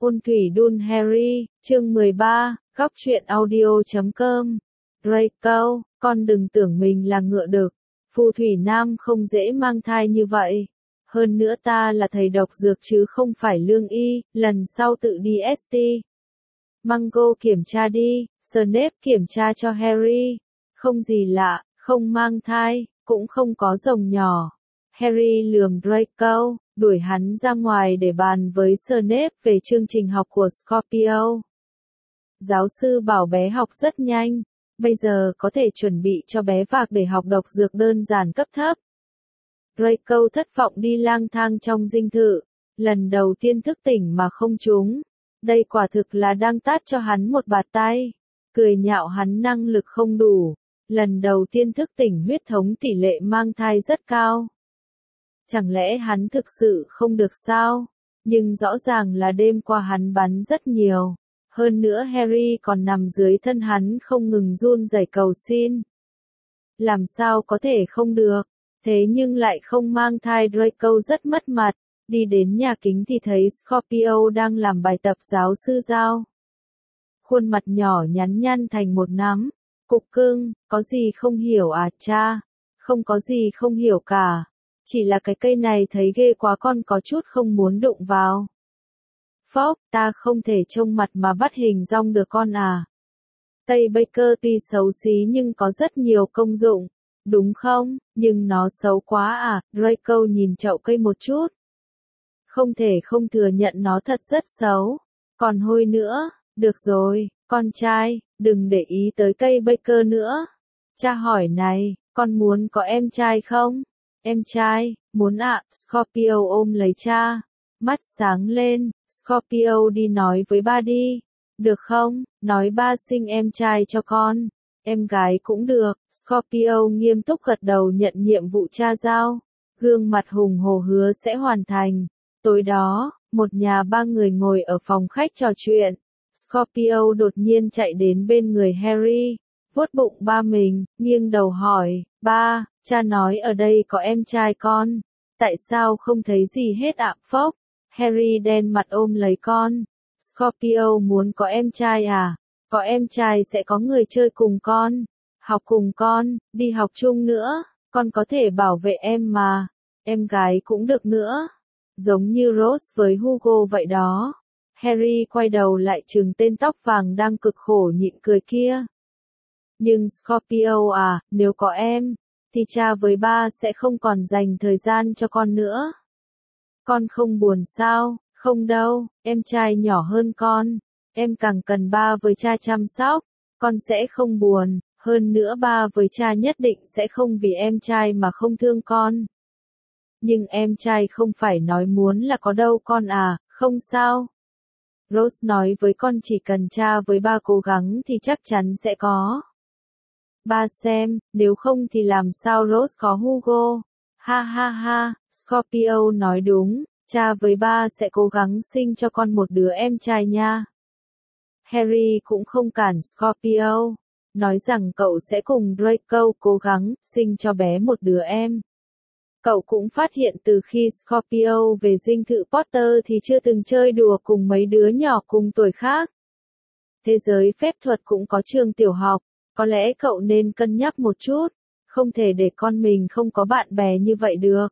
Ôn thủy đun Harry, chương 13, góc truyện audio.com. Draco, con đừng tưởng mình là ngựa đực. Phù thủy nam không dễ mang thai như vậy. Hơn nữa ta là thầy độc dược chứ không phải lương y, lần sau tự đi ST. Mango kiểm tra đi, Snape kiểm tra cho Harry. Không gì lạ, không mang thai, cũng không có rồng nhỏ. Harry lườm Draco, đuổi hắn ra ngoài để bàn với Snape về chương trình học của Scorpio. Giáo sư bảo bé học rất nhanh, bây giờ có thể chuẩn bị cho bé vạc để học độc dược đơn giản cấp thấp. Draco thất vọng đi lang thang trong dinh thự, lần đầu tiên thức tỉnh mà không trúng. Đây quả thực là đang tát cho hắn một bạt tay, cười nhạo hắn năng lực không đủ. Lần đầu tiên thức tỉnh huyết thống tỷ lệ mang thai rất cao. Chẳng lẽ hắn thực sự không được sao? Nhưng rõ ràng là đêm qua hắn bắn rất nhiều. Hơn nữa Harry còn nằm dưới thân hắn không ngừng run rẩy cầu xin. Làm sao có thể không được? Thế nhưng lại không mang thai. Draco rất mất mặt. Đi đến nhà kính thì thấy Scorpio đang làm bài tập giáo sư giao. Khuôn mặt nhỏ nhắn nhăn thành một nắm. Cục cưng, có gì không hiểu à cha? Không có gì không hiểu cả. Chỉ là cái cây này thấy ghê quá, con có chút không muốn đụng vào. Phốc, ta không thể trông mặt mà bắt hình dong được con à. Tây Baker tuy xấu xí nhưng có rất nhiều công dụng, đúng không? Nhưng nó xấu quá à. Draco nhìn chậu cây một chút. Không thể không thừa nhận nó thật rất xấu. Còn hôi nữa, được rồi, con trai, đừng để ý tới cây Baker nữa. Cha hỏi này, con muốn có em trai không? Em trai, muốn ạ. Scorpio ôm lấy cha, mắt sáng lên. Scorpio đi nói với ba đi, được không? Nói ba sinh em trai cho con, em gái cũng được. Scorpio nghiêm túc gật đầu nhận nhiệm vụ cha giao, gương mặt hùng hổ hứa sẽ hoàn thành. Tối đó, một nhà ba người ngồi ở phòng khách trò chuyện. Scorpio đột nhiên chạy đến bên người Harry, vuốt bụng ba mình, nghiêng đầu hỏi, ba, cha nói ở đây có em trai con, tại sao không thấy gì hết ạ? Phốc, Harry đen mặt ôm lấy con. Scorpio muốn có em trai à? Có em trai sẽ có người chơi cùng con, học cùng con, đi học chung nữa, con có thể bảo vệ em mà, em gái cũng được nữa. Giống như Rose với Hugo vậy đó. Harry quay đầu lại trừng tên tóc vàng đang cực khổ nhịn cười kia. Nhưng Scorpio à, nếu có em, thì cha với ba sẽ không còn dành thời gian cho con nữa. Con không buồn sao? Không đâu, em trai nhỏ hơn con. Em càng cần ba với cha chăm sóc. Con sẽ không buồn, hơn nữa ba với cha nhất định sẽ không vì em trai mà không thương con. Nhưng em trai không phải nói muốn là có đâu con à, không sao. Rose nói với con chỉ cần cha với ba cố gắng thì chắc chắn sẽ có. Ba xem, nếu không thì làm sao Rose có Hugo. Ha ha ha, Scorpio nói đúng, cha với ba sẽ cố gắng sinh cho con một đứa em trai nha. Harry cũng không cản Scorpio, nói rằng cậu sẽ cùng Draco cố gắng sinh cho bé một đứa em. Cậu cũng phát hiện từ khi Scorpio về dinh thự Potter thì chưa từng chơi đùa cùng mấy đứa nhỏ cùng tuổi khác. Thế giới phép thuật cũng có trường tiểu học, có lẽ cậu nên cân nhắc một chút, không thể để con mình không có bạn bè như vậy được.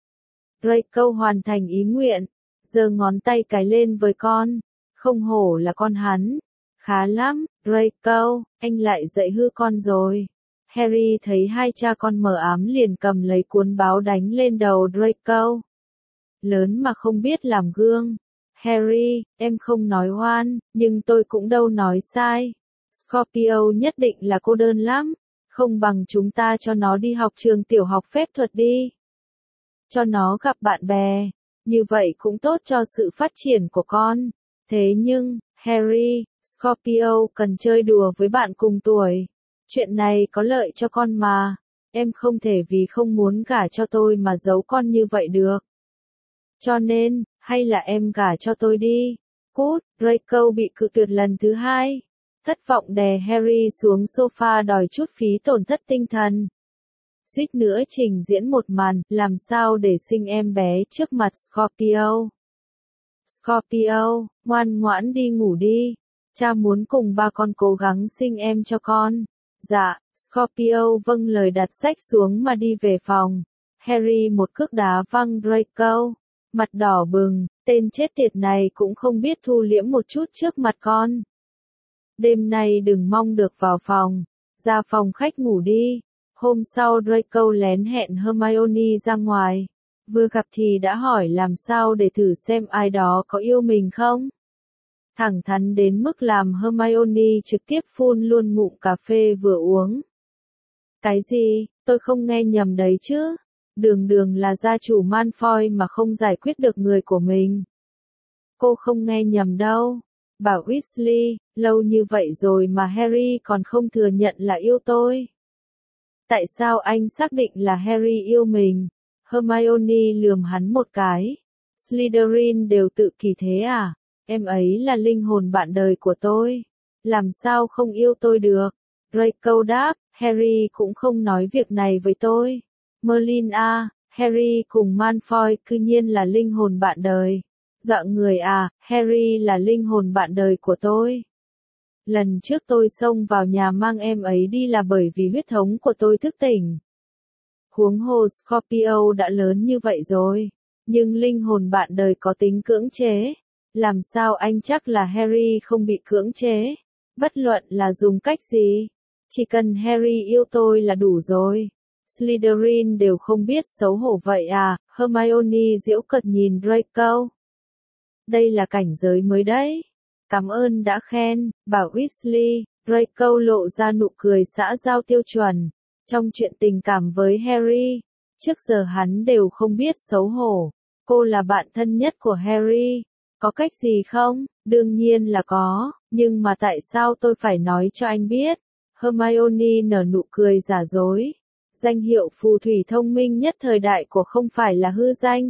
Draco hoàn thành ý nguyện, giơ ngón tay cái lên với con, không hổ là con hắn. Khá lắm, Draco, anh lại dạy hư con rồi. Harry thấy hai cha con mờ ám liền cầm lấy cuốn báo đánh lên đầu Draco. Lớn mà không biết làm gương. Harry, em không nói oan, nhưng tôi cũng đâu nói sai. Scorpio nhất định là cô đơn lắm. Không bằng chúng ta cho nó đi học trường tiểu học phép thuật đi. Cho nó gặp bạn bè. Như vậy cũng tốt cho sự phát triển của con. Thế nhưng, Harry, Scorpio cần chơi đùa với bạn cùng tuổi. Chuyện này có lợi cho con mà. Em không thể vì không muốn gả cho tôi mà giấu con như vậy được. Cho nên, hay là em gả cho tôi đi. Cút, Draco bị cự tuyệt lần thứ hai. Thất vọng đè Harry xuống sofa đòi chút phí tổn thất tinh thần. Suýt nữa trình diễn một màn, làm sao để sinh em bé trước mặt Scorpio. Scorpio, ngoan ngoãn đi ngủ đi. Cha muốn cùng ba con cố gắng sinh em cho con. Dạ, Scorpio vâng lời đặt sách xuống mà đi về phòng. Harry một cước đá văng Draco. Mặt đỏ bừng, tên chết tiệt này cũng không biết thu liễm một chút trước mặt con. Đêm nay đừng mong được vào phòng. Ra phòng khách ngủ đi. Hôm sau Draco lén hẹn Hermione ra ngoài. Vừa gặp thì đã hỏi làm sao để thử xem ai đó có yêu mình không. Thẳng thắn đến mức làm Hermione trực tiếp phun luôn ngụm cà phê vừa uống. Cái gì, tôi không nghe nhầm đấy chứ? Đường đường là gia chủ Malfoy mà không giải quyết được người của mình. Cô không nghe nhầm đâu. Bảo Weasley, lâu như vậy rồi mà Harry còn không thừa nhận là yêu tôi. Tại sao anh xác định là Harry yêu mình? Hermione lườm hắn một cái. Slytherin đều tự kỷ thế à? Em ấy là linh hồn bạn đời của tôi. Làm sao không yêu tôi được? Draco đáp, Harry cũng không nói việc này với tôi. Merlin à, Harry cùng Malfoy cư nhiên là linh hồn bạn đời. Dọa người à, Harry là linh hồn bạn đời của tôi. Lần trước tôi xông vào nhà mang em ấy đi là bởi vì huyết thống của tôi thức tỉnh. Huống hồ Scorpio đã lớn như vậy rồi. Nhưng linh hồn bạn đời có tính cưỡng chế. Làm sao anh chắc là Harry không bị cưỡng chế? Bất luận là dùng cách gì. Chỉ cần Harry yêu tôi là đủ rồi. Slytherin đều không biết xấu hổ vậy à? Hermione giễu cợt nhìn Draco. Đây là cảnh giới mới đấy. Cảm ơn đã khen, bảo Weasley. Draco lộ ra nụ cười xã giao tiêu chuẩn. Trong chuyện tình cảm với Harry, trước giờ hắn đều không biết xấu hổ. Cô là bạn thân nhất của Harry. Có cách gì không? Đương nhiên là có, nhưng mà tại sao tôi phải nói cho anh biết? Hermione nở nụ cười giả dối. Danh hiệu phù thủy thông minh nhất thời đại của không phải là hư danh.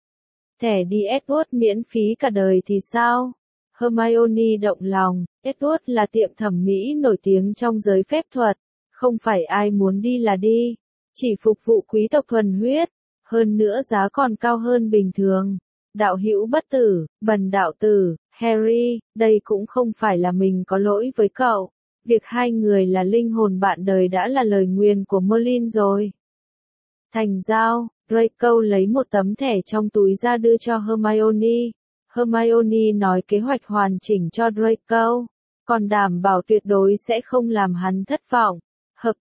Thẻ đi Edward miễn phí cả đời thì sao? Hermione động lòng, Edward là tiệm thẩm mỹ nổi tiếng trong giới phép thuật. Không phải ai muốn đi là đi. Chỉ phục vụ quý tộc thuần huyết. Hơn nữa giá còn cao hơn bình thường. Đạo hữu bất tử, bần đạo tử, Harry, đây cũng không phải là mình có lỗi với cậu. Việc hai người là linh hồn bạn đời đã là lời nguyền của Merlin rồi. Thành giao, Draco lấy một tấm thẻ trong túi ra đưa cho Hermione. Hermione nói kế hoạch hoàn chỉnh cho Draco, còn đảm bảo tuyệt đối sẽ không làm hắn thất vọng. Hợp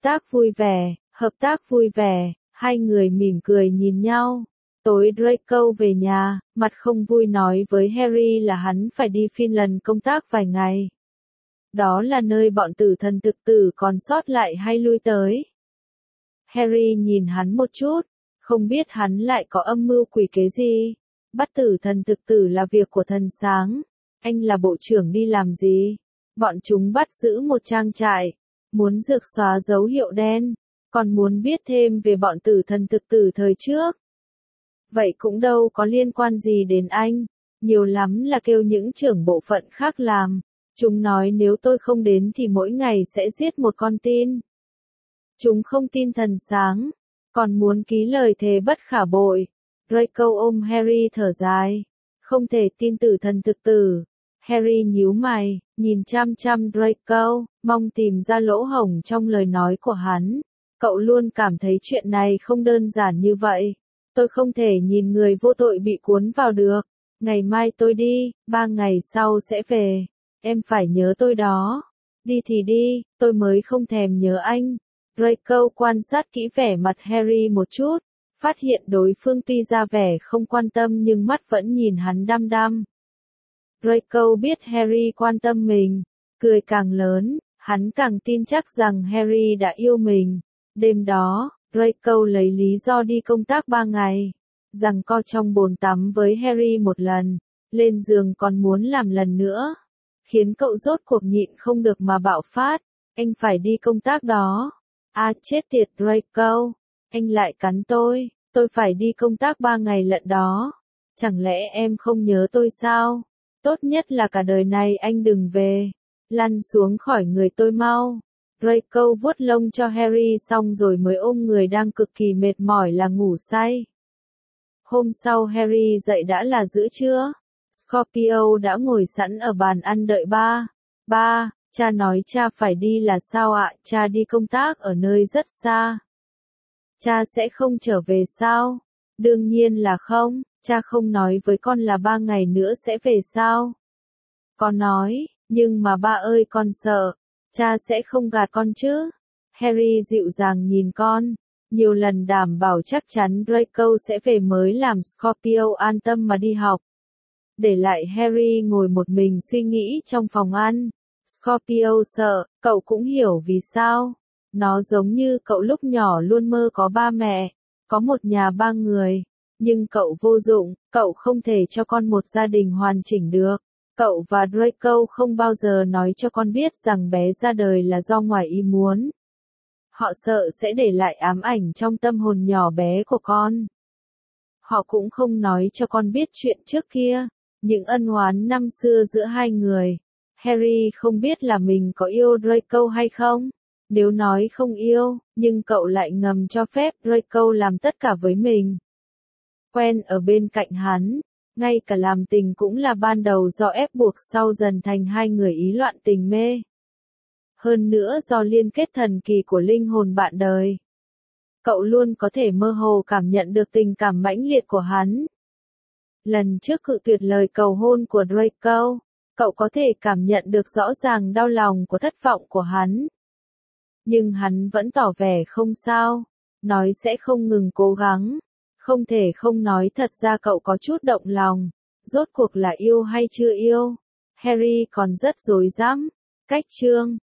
tác vui vẻ, hai người mỉm cười nhìn nhau. Tối Draco về nhà, mặt không vui nói với Harry là hắn phải đi Finland công tác vài ngày. Đó là nơi bọn tử thần thực tử còn sót lại hay lui tới. Harry nhìn hắn một chút, không biết hắn lại có âm mưu quỷ kế gì. Bắt tử thần thực tử là việc của thần sáng. Anh là bộ trưởng đi làm gì? Bọn chúng bắt giữ một trang trại, muốn rược xóa dấu hiệu đen, còn muốn biết thêm về bọn tử thần thực tử thời trước. Vậy cũng đâu có liên quan gì đến anh, nhiều lắm là kêu những trưởng bộ phận khác làm. Chúng nói nếu tôi không đến thì mỗi ngày sẽ giết một con tin. Chúng không tin thần sáng, còn muốn ký lời thề bất khả bội. Draco ôm Harry thở dài, không thể tin tử thần thực tử. Harry nhíu mày, nhìn chăm chăm Draco, mong tìm ra lỗ hổng trong lời nói của hắn. Cậu luôn cảm thấy chuyện này không đơn giản như vậy. Tôi không thể nhìn người vô tội bị cuốn vào được. Ngày mai tôi đi, 3 ngày sau sẽ về. Em phải nhớ tôi đó. Đi thì đi, tôi mới không thèm nhớ anh. Draco quan sát kỹ vẻ mặt Harry một chút, phát hiện đối phương tuy ra vẻ không quan tâm nhưng mắt vẫn nhìn hắn đăm đăm. Draco biết Harry quan tâm mình, cười càng lớn, hắn càng tin chắc rằng Harry đã yêu mình. Đêm đó, Draco lấy lý do đi công tác 3 ngày, giằng co trong bồn tắm với Harry một lần, lên giường còn muốn làm lần nữa, khiến cậu rốt cuộc nhịn không được mà bạo phát. Anh phải đi công tác đó. À chết tiệt Draco, anh lại cắn tôi phải đi công tác 3 ngày lận đó. Chẳng lẽ em không nhớ tôi sao? Tốt nhất là cả đời này anh đừng về. Lăn xuống khỏi người tôi mau. Draco vuốt lông cho Harry xong rồi mới ôm người đang cực kỳ mệt mỏi là ngủ say. Hôm sau Harry dậy đã là giữa trưa. Scorpio đã ngồi sẵn ở bàn ăn đợi ba. Ba, cha nói cha phải đi là sao ạ? Cha đi công tác ở nơi rất xa. Cha sẽ không trở về sao? Đương nhiên là không, cha không nói với con là 3 ngày nữa sẽ về sao? Con nói, nhưng mà ba ơi con sợ, cha sẽ không gạt con chứ? Harry dịu dàng nhìn con, nhiều lần đảm bảo chắc chắn Draco sẽ về mới làm Scorpio an tâm mà đi học. Để lại Harry ngồi một mình suy nghĩ trong phòng ăn. Scorpio sợ, cậu cũng hiểu vì sao. Nó giống như cậu lúc nhỏ luôn mơ có ba mẹ, có một nhà 3 người. Nhưng cậu vô dụng, cậu không thể cho con một gia đình hoàn chỉnh được. Cậu và Draco không bao giờ nói cho con biết rằng bé ra đời là do ngoài ý muốn. Họ sợ sẽ để lại ám ảnh trong tâm hồn nhỏ bé của con. Họ cũng không nói cho con biết chuyện trước kia, những ân oán năm xưa giữa hai người. Harry không biết là mình có yêu Draco hay không. Nếu nói không yêu, nhưng cậu lại ngầm cho phép Draco làm tất cả với mình. Quen ở bên cạnh hắn, ngay cả làm tình cũng là ban đầu do ép buộc sau dần thành hai người ý loạn tình mê. Hơn nữa do liên kết thần kỳ của linh hồn bạn đời. Cậu luôn có thể mơ hồ cảm nhận được tình cảm mãnh liệt của hắn. Lần trước cự tuyệt lời cầu hôn của Draco, cậu có thể cảm nhận được rõ ràng đau lòng của thất vọng của hắn. Nhưng hắn vẫn tỏ vẻ không sao, nói sẽ không ngừng cố gắng. Không thể không nói thật ra cậu có chút động lòng, rốt cuộc là yêu hay chưa yêu. Harry còn rất rối rắm. Cách chương